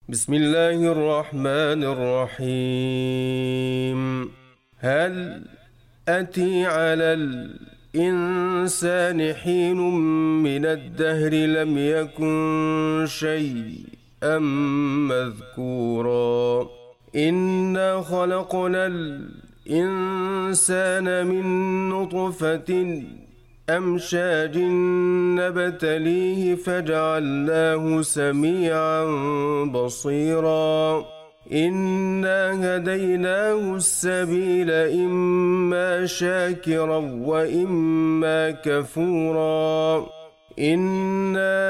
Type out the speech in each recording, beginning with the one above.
بسم الله الرحمن الرحيم. هل أتي على الإنسان حين من الدهر لم يكن شيئا مذكورا إنا خلقنا الإنسان من نطفة أمشاج نبتليه فجعلناه سميعا بصيرا إنا هديناه السبيل إما شاكرا وإما كفورا إنا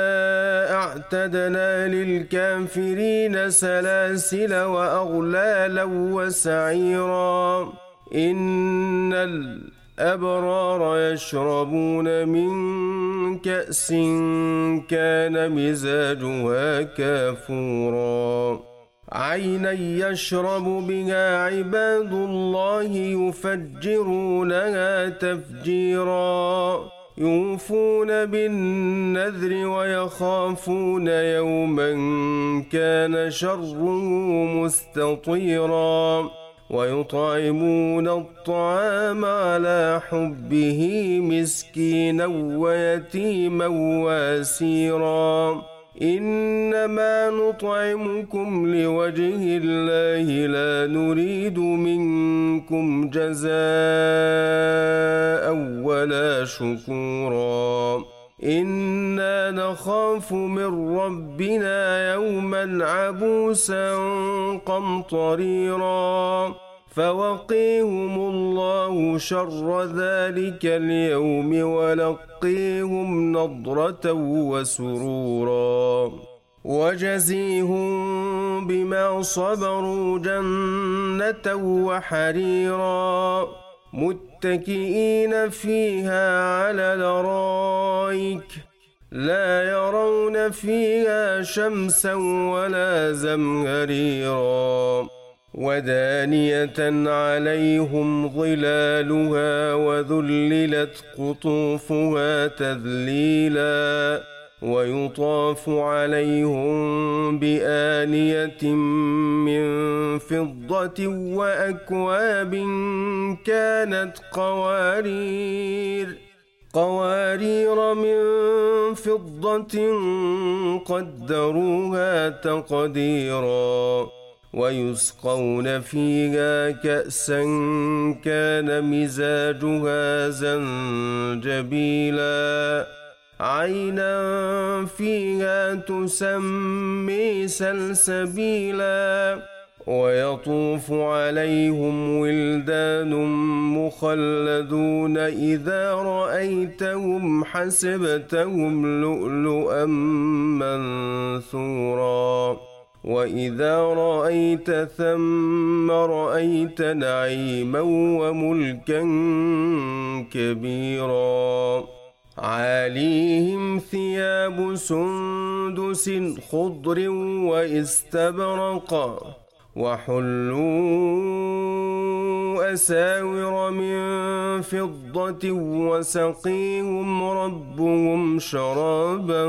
أعتدنا للكافرين سلاسل وأغلالا وسعيرا إن الأبرار يشربون من كأس كان مزاجها كافورا عينا يشرب بها عباد الله يفجرونها تفجيرا يوفون بالنذر ويخافون يوما كان شره مستطيرا ويطعمون الطعام على حبه مسكينا ويتيما واسيرا إنما نطعمكم لوجه الله لا نريد منكم جزاء ولا شكورا إنا نخاف من ربنا يوما عبوسا قمطريرا فوقيهم الله شر ذلك اليوم ولقيهم نضرة وسرورا وجزيهم بما صبروا جنة وحريرا متكئين فيها على الأرائك لا يرون فيها شمسا ولا زمهريرا ودانية عليهم ظلالها وذللت قطوفها تذليلا ويطاف عليهم بآنية من فضة وأكواب كانت قوارير من فضة قدروها تقديرا ويسقون فيها كأسا كان مزاجها زنجبيلا عينا فيها تسمي سلسبيلا ويطوف عليهم ولدان مخلدون إذا رأيتهم حسبتهم لؤلؤا منثورا وإذا رأيت ثم رأيت نعيما وملكا كبيرا عاليهم ثياب سندس خضر واستبرق وحلوا أساور من فضة وسقيهم ربهم شرابا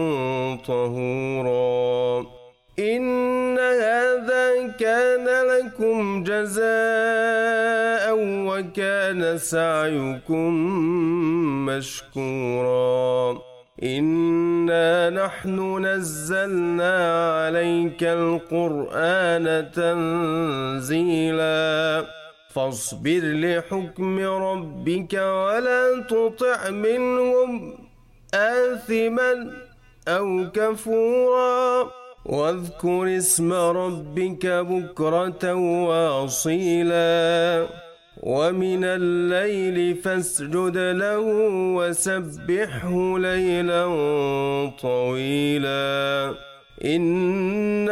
طهورا إن هذا كان لكم جزاء وكان سعيكم مشكورا إنا نحن نزلنا عليك القرآن تنزيلا فاصبر لحكم ربك ولا تطع منهم آثما أو كفورا واذكر اسم ربك بكرة وأصيلا ومن الليل فاسجد له وسبحه ليلا طويلا إن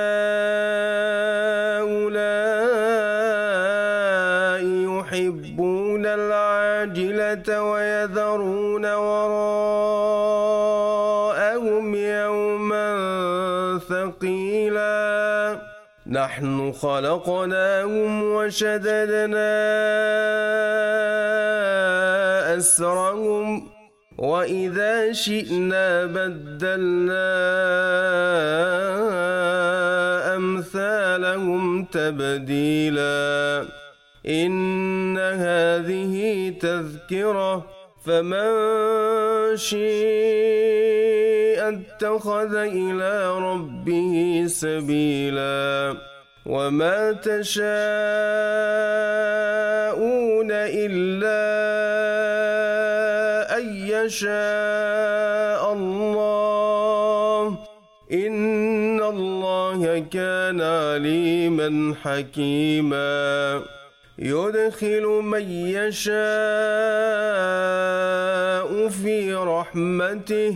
هؤلاء يحبون العاجلة ويذرون وراءهم يوما ثقيلا نحن خلقناهم وشددنا أسرهم وإذا شئنا بدلنا لهم تبديلا إن هذه تذكرة فمن شاء اتخذ إلى ربه سبيلا وما تشاءون إلا أن يشاء الله إن الله كان عليما حكيما يدخل من يشاء في رحمته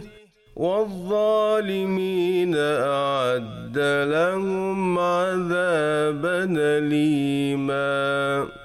والظالمين أعد لهم عذابا أليما.